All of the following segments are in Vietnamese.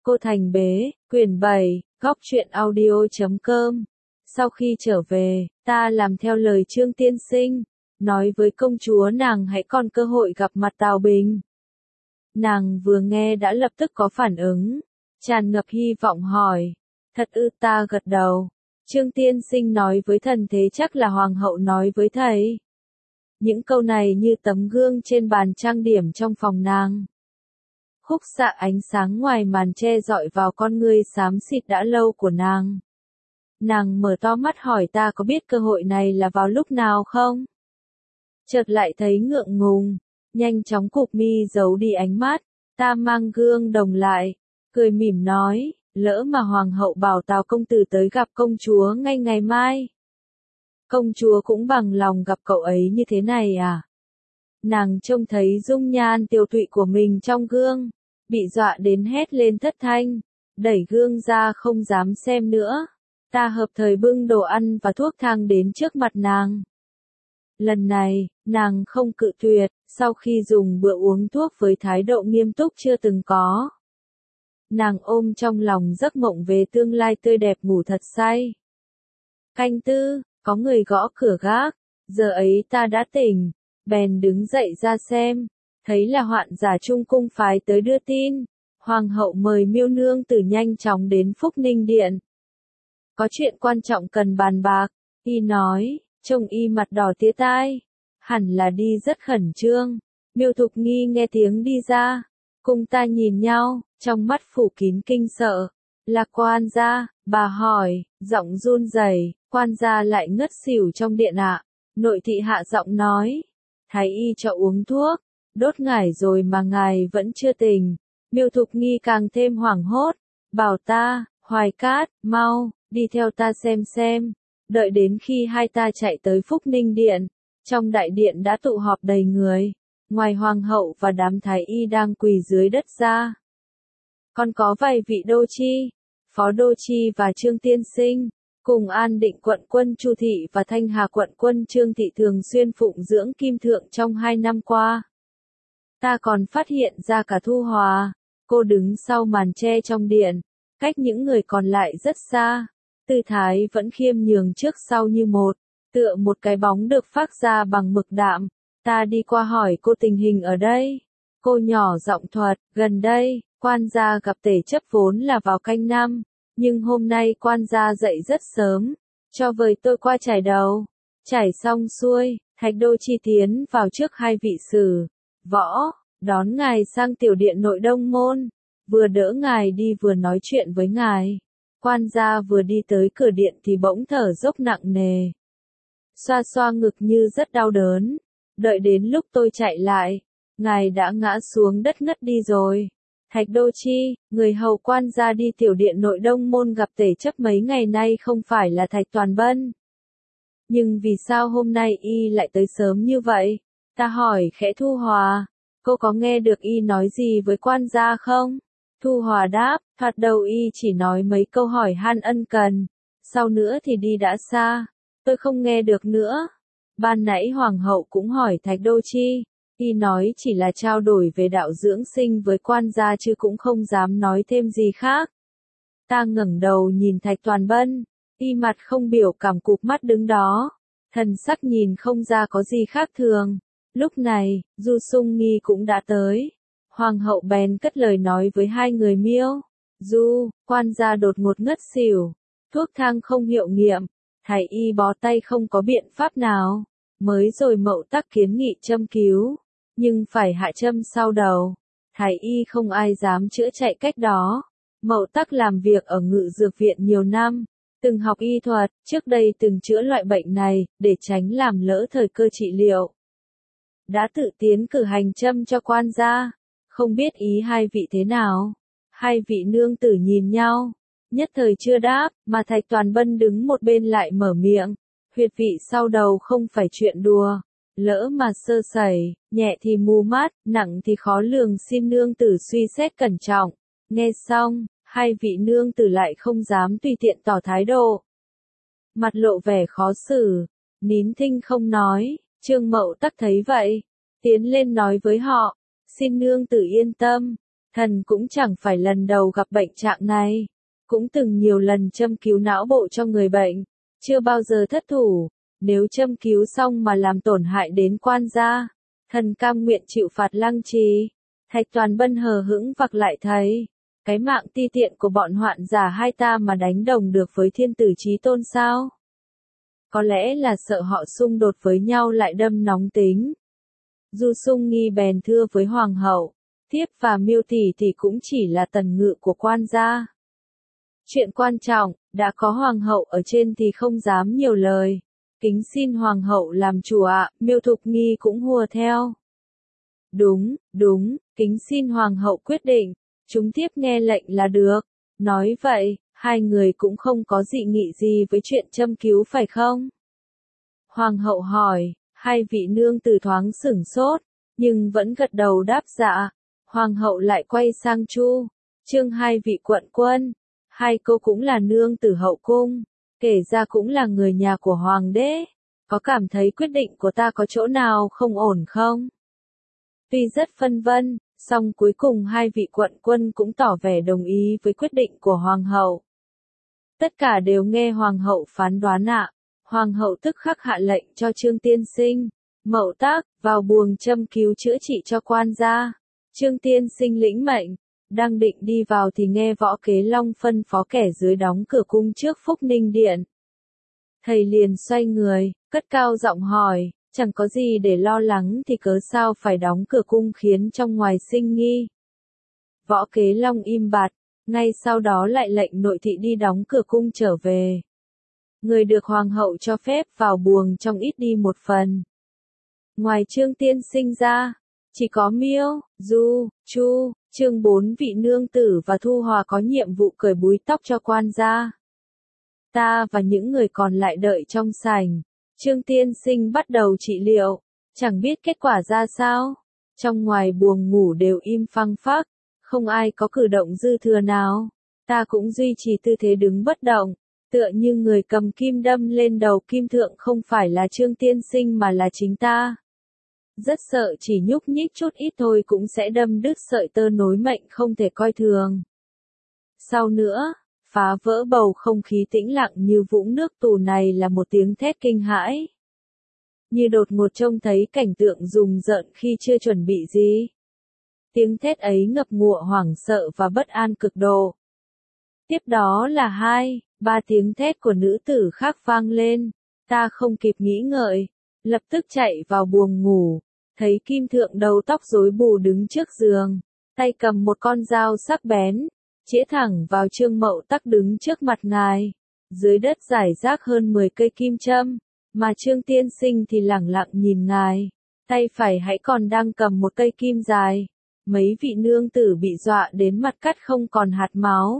Cô Thành Bế, quyển 7, góc truyện audio.com. Sau khi trở về, ta làm theo lời Trương Tiên Sinh, nói với công chúa nàng hãy còn cơ hội gặp mặt Tào Bình. Nàng vừa nghe đã lập tức có phản ứng, tràn ngập hy vọng hỏi, thật ư? Ta gật đầu. Trương Tiên Sinh nói với thần thế chắc là hoàng hậu nói với thầy. Những câu này như tấm gương trên bàn trang điểm trong phòng nàng. Khúc xạ ánh sáng ngoài màn che dọi vào con ngươi xám xịt đã lâu của nàng. Nàng mở to mắt hỏi ta có biết cơ hội này là vào lúc nào không? Chợt lại thấy ngượng ngùng, nhanh chóng cụp mi giấu đi ánh mắt, ta mang gương đồng lại, cười mỉm nói, lỡ mà hoàng hậu bảo Tào công tử tới gặp công chúa ngay ngày mai. Công chúa cũng bằng lòng gặp cậu ấy như thế này à? Nàng trông thấy dung nhan tiều tụy của mình trong gương, bị dọa đến hét lên thất thanh, đẩy gương ra không dám xem nữa. Ta hợp thời bưng đồ ăn và thuốc thang đến trước mặt nàng. Lần này, nàng không cự tuyệt, sau khi dùng bữa uống thuốc với thái độ nghiêm túc chưa từng có. Nàng ôm trong lòng giấc mộng về tương lai tươi đẹp ngủ thật say. Canh tư, có người gõ cửa gác, giờ ấy ta đã tỉnh, bèn đứng dậy ra xem, thấy là hoạn giả Trung cung phái tới đưa tin, hoàng hậu mời Miêu nương tử nhanh chóng đến Phúc Ninh điện. Có chuyện quan trọng cần bàn bạc, y nói, trông y mặt đỏ tía tai, hẳn là đi rất khẩn trương. Miêu Thục Nghi nghe tiếng đi ra, cùng ta nhìn nhau, trong mắt phủ kín kinh sợ. Là quan gia, bà hỏi, giọng run rẩy, quan gia lại ngất xỉu trong điện ạ. Nội thị hạ giọng nói, thái y cho uống thuốc, đốt ngải rồi mà ngài vẫn chưa tỉnh. Miêu Thục Nghi càng thêm hoảng hốt, bảo ta, Hoài Cát, mau, đi theo ta xem. Đợi đến khi hai ta chạy tới Phúc Ninh điện, trong đại điện đã tụ họp đầy người, ngoài hoàng hậu và đám thái y đang quỳ dưới đất ra. Còn có vài vị đô chi, phó đô chi và Trương Tiên Sinh, cùng An Định quận quân Chu Thị và Thanh Hà quận quân Trương Thị thường xuyên phụng dưỡng Kim Thượng trong 2 năm qua. Ta còn phát hiện ra cả Thu Hòa, cô đứng sau màn tre trong điện, cách những người còn lại rất xa, tư thái vẫn khiêm nhường trước sau như một, tựa một cái bóng được phác ra bằng mực đạm. Ta đi qua hỏi cô tình hình ở đây. Cô nhỏ giọng thuật, gần đây, quan gia gặp tể chấp vốn là vào canh năm, nhưng hôm nay quan gia dậy rất sớm, cho vời tôi qua chải đầu. Chải xong xuôi, Thạch Đô chi tiến vào trước hai vị sử, võ, đón ngài sang tiểu điện nội đông môn, vừa đỡ ngài đi vừa nói chuyện với ngài. Quan gia vừa đi tới cửa điện thì bỗng thở dốc nặng nề, xoa xoa ngực như rất đau đớn. Đợi đến lúc tôi chạy lại, ngài đã ngã xuống đất ngất đi rồi. Thạch Đô chi, người hầu quan gia đi tiểu điện nội đông môn gặp tể chấp mấy ngày nay không phải là Thạch Toàn Bân. Nhưng vì sao hôm nay y lại tới sớm như vậy? Ta hỏi khẽ Thu Hòa, cô có nghe được y nói gì với quan gia không? Thu Hòa đáp, thoạt đầu y chỉ nói mấy câu hỏi han ân cần, sau nữa thì đi đã xa, tôi không nghe được nữa. Ban nãy hoàng hậu cũng hỏi Thạch Đô chi, y nói chỉ là trao đổi về đạo dưỡng sinh với quan gia chứ cũng không dám nói thêm gì khác. Ta ngẩng đầu nhìn Thạch Toàn Bân, y mặt không biểu cảm cụp mắt đứng đó, thần sắc nhìn không ra có gì khác thường. Lúc này, Du Sung Nghi cũng đã tới. Hoàng hậu bèn cất lời nói với hai người Miêu, Du, quan gia đột ngột ngất xỉu, thuốc thang không hiệu nghiệm, thái y bó tay không có biện pháp nào, mới rồi Mậu Tắc kiến nghị châm cứu, nhưng phải hạ châm sau đầu, thái y không ai dám chữa chạy cách đó. Mậu Tắc làm việc ở Ngự Dược viện nhiều năm, từng học y thuật, trước đây từng chữa loại bệnh này, để tránh làm lỡ thời cơ trị liệu. Đã tự tiến cử hành châm cho quan gia, không biết ý hai vị thế nào. Hai vị nương tử nhìn nhau, nhất thời chưa đáp, mà Thạch Toàn Bân đứng một bên lại mở miệng. Huyệt vị sau đầu không phải chuyện đùa, lỡ mà sơ sẩy, nhẹ thì mù mắt, nặng thì khó lường, xin nương tử suy xét cẩn trọng. Nghe xong, hai vị nương tử lại không dám tùy tiện tỏ thái độ. Mặt lộ vẻ khó xử, nín thinh không nói. Trương Mậu Tắc thấy vậy, tiến lên nói với họ, xin nương tử yên tâm, Thần cũng chẳng phải lần đầu gặp bệnh trạng này, cũng từng nhiều lần châm cứu não bộ cho người bệnh, chưa bao giờ thất thủ. Nếu châm cứu xong mà làm tổn hại đến quan gia, thần cam nguyện chịu phạt lăng trì. Thạch Toàn Bân hờ hững vặc lại thấy, cái mạng ti tiện của bọn hoạn giả hai ta mà đánh đồng được với thiên tử chí tôn sao? Có lẽ là sợ họ xung đột với nhau lại đâm nóng tính. Du Sung Nghi bèn thưa với hoàng hậu, thiếp và Miêu tỷ thì cũng chỉ là tần ngự của quan gia. Chuyện quan trọng, đã có hoàng hậu ở trên thì không dám nhiều lời. Kính xin hoàng hậu làm chủ ạ. Miêu Thục Nghi cũng hùa theo. Đúng, kính xin hoàng hậu quyết định, chúng tiếp nghe lệnh là được. Nói vậy, hai người cũng không có dị nghị gì với chuyện châm cứu phải không? Hoàng hậu hỏi, hai vị nương tử thoáng sửng sốt, nhưng vẫn gật đầu đáp dạ. Hoàng hậu lại quay sang Chu Chương hai vị quận quân. Hai cô cũng là nương tử hậu cung, kể ra cũng là người nhà của hoàng đế. Có cảm thấy quyết định của ta có chỗ nào không ổn không? Tuy rất phân vân, song cuối cùng hai vị quận quân cũng tỏ vẻ đồng ý với quyết định của hoàng hậu. Tất cả đều nghe hoàng hậu phán đoán ạ. Hoàng hậu tức khắc hạ lệnh cho Trương Tiên Sinh, Mậu Tác, vào buồng châm cứu chữa trị cho quan gia. Trương Tiên Sinh lĩnh mệnh, đang định đi vào thì nghe Võ Kế Long phân phó kẻ dưới đóng cửa cung trước Phúc Ninh Điện. Thầy liền xoay người, cất cao giọng hỏi, chẳng có gì để lo lắng thì cớ sao phải đóng cửa cung khiến trong ngoài sinh nghi. Võ Kế Long im bặt, ngay sau đó lại lệnh nội thị đi đóng cửa cung trở về. Người được hoàng hậu cho phép vào buồng trong ít đi một phần. Ngoài Trương Tiên Sinh ra, chỉ có Miêu, Du, Chu, Trương bốn vị nương tử và Thu Hòa có nhiệm vụ cởi búi tóc cho quan gia. Ta và những người còn lại đợi trong sảnh. Trương Tiên Sinh bắt đầu trị liệu, chẳng biết kết quả ra sao. Trong ngoài buồng ngủ đều im phăng phắc, không ai có cử động dư thừa nào. Ta cũng duy trì tư thế đứng bất động, tựa như người cầm kim đâm lên đầu kim thượng không phải là Trương Tiên Sinh mà là chính ta. Rất sợ chỉ nhúc nhích chút ít thôi cũng sẽ đâm đứt sợi tơ nối mệnh không thể coi thường. Sau nữa, phá vỡ bầu không khí tĩnh lặng như vũng nước tù này là một tiếng thét kinh hãi. Như đột ngột trông thấy cảnh tượng rùng rợn khi chưa chuẩn bị gì. Tiếng thét ấy ngập ngụa hoảng sợ và bất an cực độ. Tiếp đó là 2, 3 tiếng thét của nữ tử khác vang lên. Ta không kịp nghĩ ngợi, lập tức chạy vào buồng ngủ, thấy kim thượng đầu tóc rối bù đứng trước giường, tay cầm một con dao sắc bén, chĩa thẳng vào Trương Mậu Tắc đứng trước mặt ngài. Dưới đất rải rác hơn 10 cây kim châm, mà Trương Tiên Sinh thì lẳng lặng nhìn ngài, tay phải hãy còn đang cầm một cây kim dài. Mấy vị nương tử bị dọa đến mặt cắt không còn hạt máu.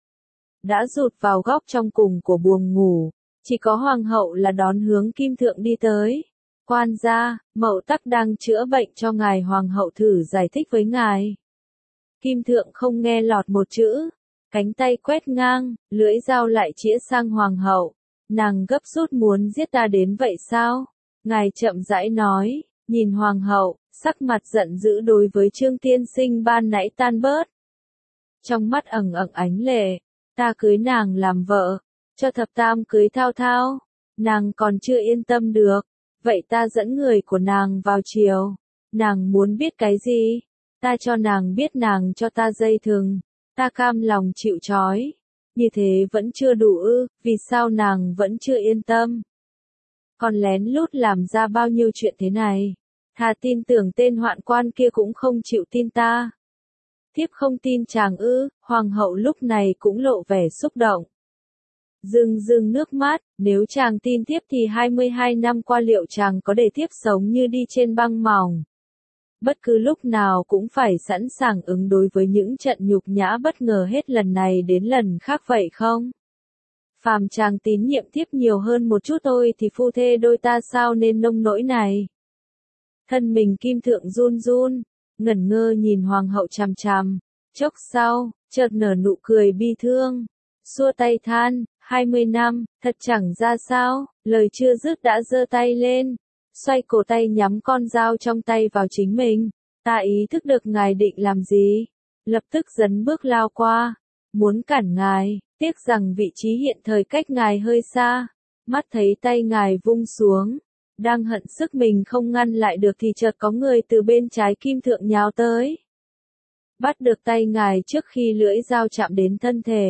Đã rụt vào góc trong cùng của buồng ngủ, chỉ có hoàng hậu là đón hướng kim thượng đi tới. Quan gia, Mậu Tắc đang chữa bệnh cho ngài, hoàng hậu thử giải thích với ngài. Kim thượng không nghe lọt một chữ, cánh tay quét ngang, lưỡi dao lại chĩa sang hoàng hậu. Nàng gấp rút muốn giết ta đến vậy sao? Ngài chậm rãi nói, nhìn hoàng hậu, sắc mặt giận dữ đối với Trương Tiên Sinh ban nãy tan bớt. Trong mắt ẩn ẩn ánh lệ, ta cưới nàng làm vợ, cho thập tam cưới Thao Thao, nàng còn chưa yên tâm được, vậy ta dẫn người của nàng vào triều, nàng muốn biết cái gì? Ta cho nàng biết, nàng cho ta dây thừng, ta cam lòng chịu trói. Như thế vẫn chưa đủ ư, vì sao nàng vẫn chưa yên tâm? Còn lén lút làm ra bao nhiêu chuyện thế này? Thà tin tưởng tên hoạn quan kia cũng không chịu tin ta. Thiếp không tin chàng ư? Hoàng hậu lúc này cũng lộ vẻ xúc động. Rưng rưng nước mắt, nếu chàng tin thiếp thì 22 năm qua liệu chàng có để thiếp sống như đi trên băng mỏng? Bất cứ lúc nào cũng phải sẵn sàng ứng đối với những trận nhục nhã bất ngờ hết lần này đến lần khác vậy không? Phàm chàng tín nhiệm thiếp nhiều hơn một chút thôi thì phu thê đôi ta sao nên nông nỗi này? Thân mình kim thượng run run, ngẩn ngơ nhìn hoàng hậu chằm chằm, chốc sau, chợt nở nụ cười bi thương, xua tay than, 20 năm, thật chẳng ra sao, lời chưa dứt đã giơ tay lên, xoay cổ tay nhắm con dao trong tay vào chính mình. Ta ý thức được ngài định làm gì. lập tức dấn bước lao qua, muốn cản ngài, tiếc rằng vị trí hiện thời cách ngài hơi xa, mắt thấy tay ngài vung xuống, đang hận sức mình không ngăn lại được thì chợt có người từ bên trái kim thượng nhào tới. Bắt được tay ngài trước khi lưỡi dao chạm đến thân thể.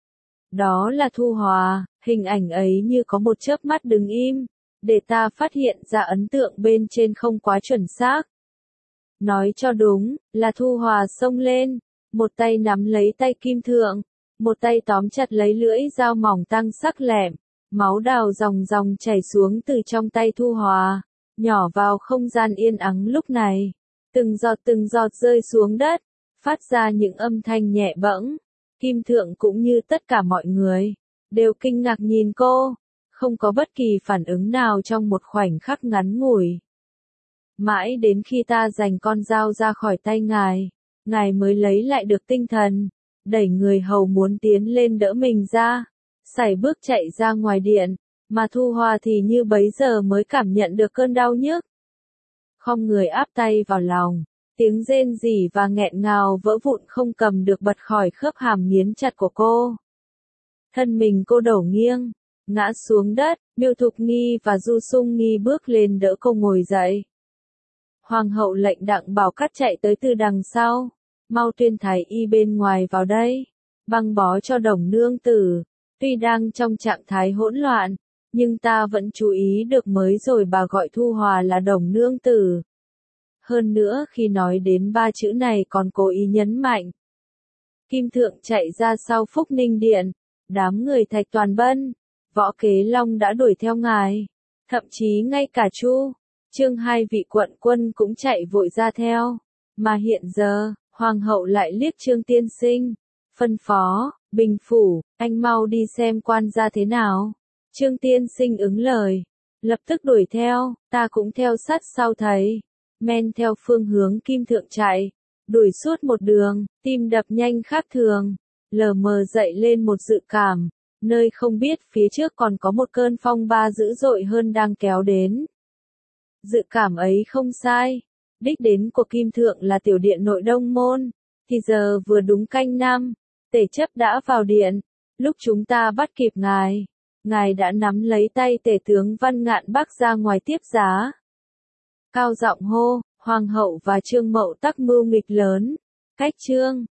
Đó là Thu Hòa, hình ảnh ấy như có một chớp mắt đứng im, để ta phát hiện ra ấn tượng bên trên không quá chuẩn xác. Nói cho đúng, là Thu Hòa xông lên, một tay nắm lấy tay kim thượng, một tay tóm chặt lấy lưỡi dao mỏng tăng sắc lẹm, máu đào ròng ròng chảy xuống từ trong tay Thu Hòa, nhỏ vào không gian yên ắng lúc này, từng giọt rơi xuống đất, phát ra những âm thanh nhẹ bẫng. Kim thượng cũng như tất cả mọi người, đều kinh ngạc nhìn cô, không có bất kỳ phản ứng nào trong một khoảnh khắc ngắn ngủi. Mãi đến khi ta giành con dao ra khỏi tay ngài, ngài mới lấy lại được tinh thần, đẩy người hầu muốn tiến lên đỡ mình ra, sải bước chạy ra ngoài điện, mà Thu Hòa thì như bấy giờ mới cảm nhận được cơn đau nhức. Khom người áp tay vào lòng, tiếng rên rỉ và nghẹn ngào vỡ vụn không cầm được bật khỏi khớp hàm nghiến chặt của cô. Thân mình cô đổ nghiêng, ngã xuống đất, Miêu Thục Nghi và Du Sung Nghi bước lên đỡ cô ngồi dậy. Hoàng hậu lệnh Đặng Bảo Cát chạy tới từ đằng sau, mau tuyên thái y bên ngoài vào đây, băng bó cho Đồng nương tử. Tuy đang trong trạng thái hỗn loạn, nhưng ta vẫn chú ý được mới rồi bà gọi Thu Hòa là Đồng nương tử. Hơn nữa khi nói đến ba chữ này còn cố ý nhấn mạnh. Kim thượng chạy ra sau Phúc Ninh Điện, đám người Thạch Toàn Bân, Võ Kế Long đã đuổi theo ngài, thậm chí ngay cả Chu, Trương hai vị quận quân cũng chạy vội ra theo, mà hiện giờ, hoàng hậu lại liếc Trương tiên sinh, phân phó, Bình phủ, anh mau đi xem quan gia thế nào. Trương tiên sinh ứng lời, lập tức đuổi theo, ta cũng theo sát sau thầy, men theo phương hướng Kim thượng chạy, đuổi suốt một đường, tim đập nhanh khác thường, lờ mờ dậy lên một dự cảm, nơi không biết phía trước còn có một cơn phong ba dữ dội hơn đang kéo đến. Dự cảm ấy không sai, đích đến của Kim thượng là tiểu điện nội Đông môn, thì giờ vừa đúng canh năm, Tể chấp đã vào điện, lúc chúng ta bắt kịp ngài đã nắm lấy tay Tể tướng Văn Ngạn Bắc ra ngoài tiếp giá. Cao giọng hô, hoàng hậu và Trương Mậu Tắc mưu nghịch lớn, cách Trương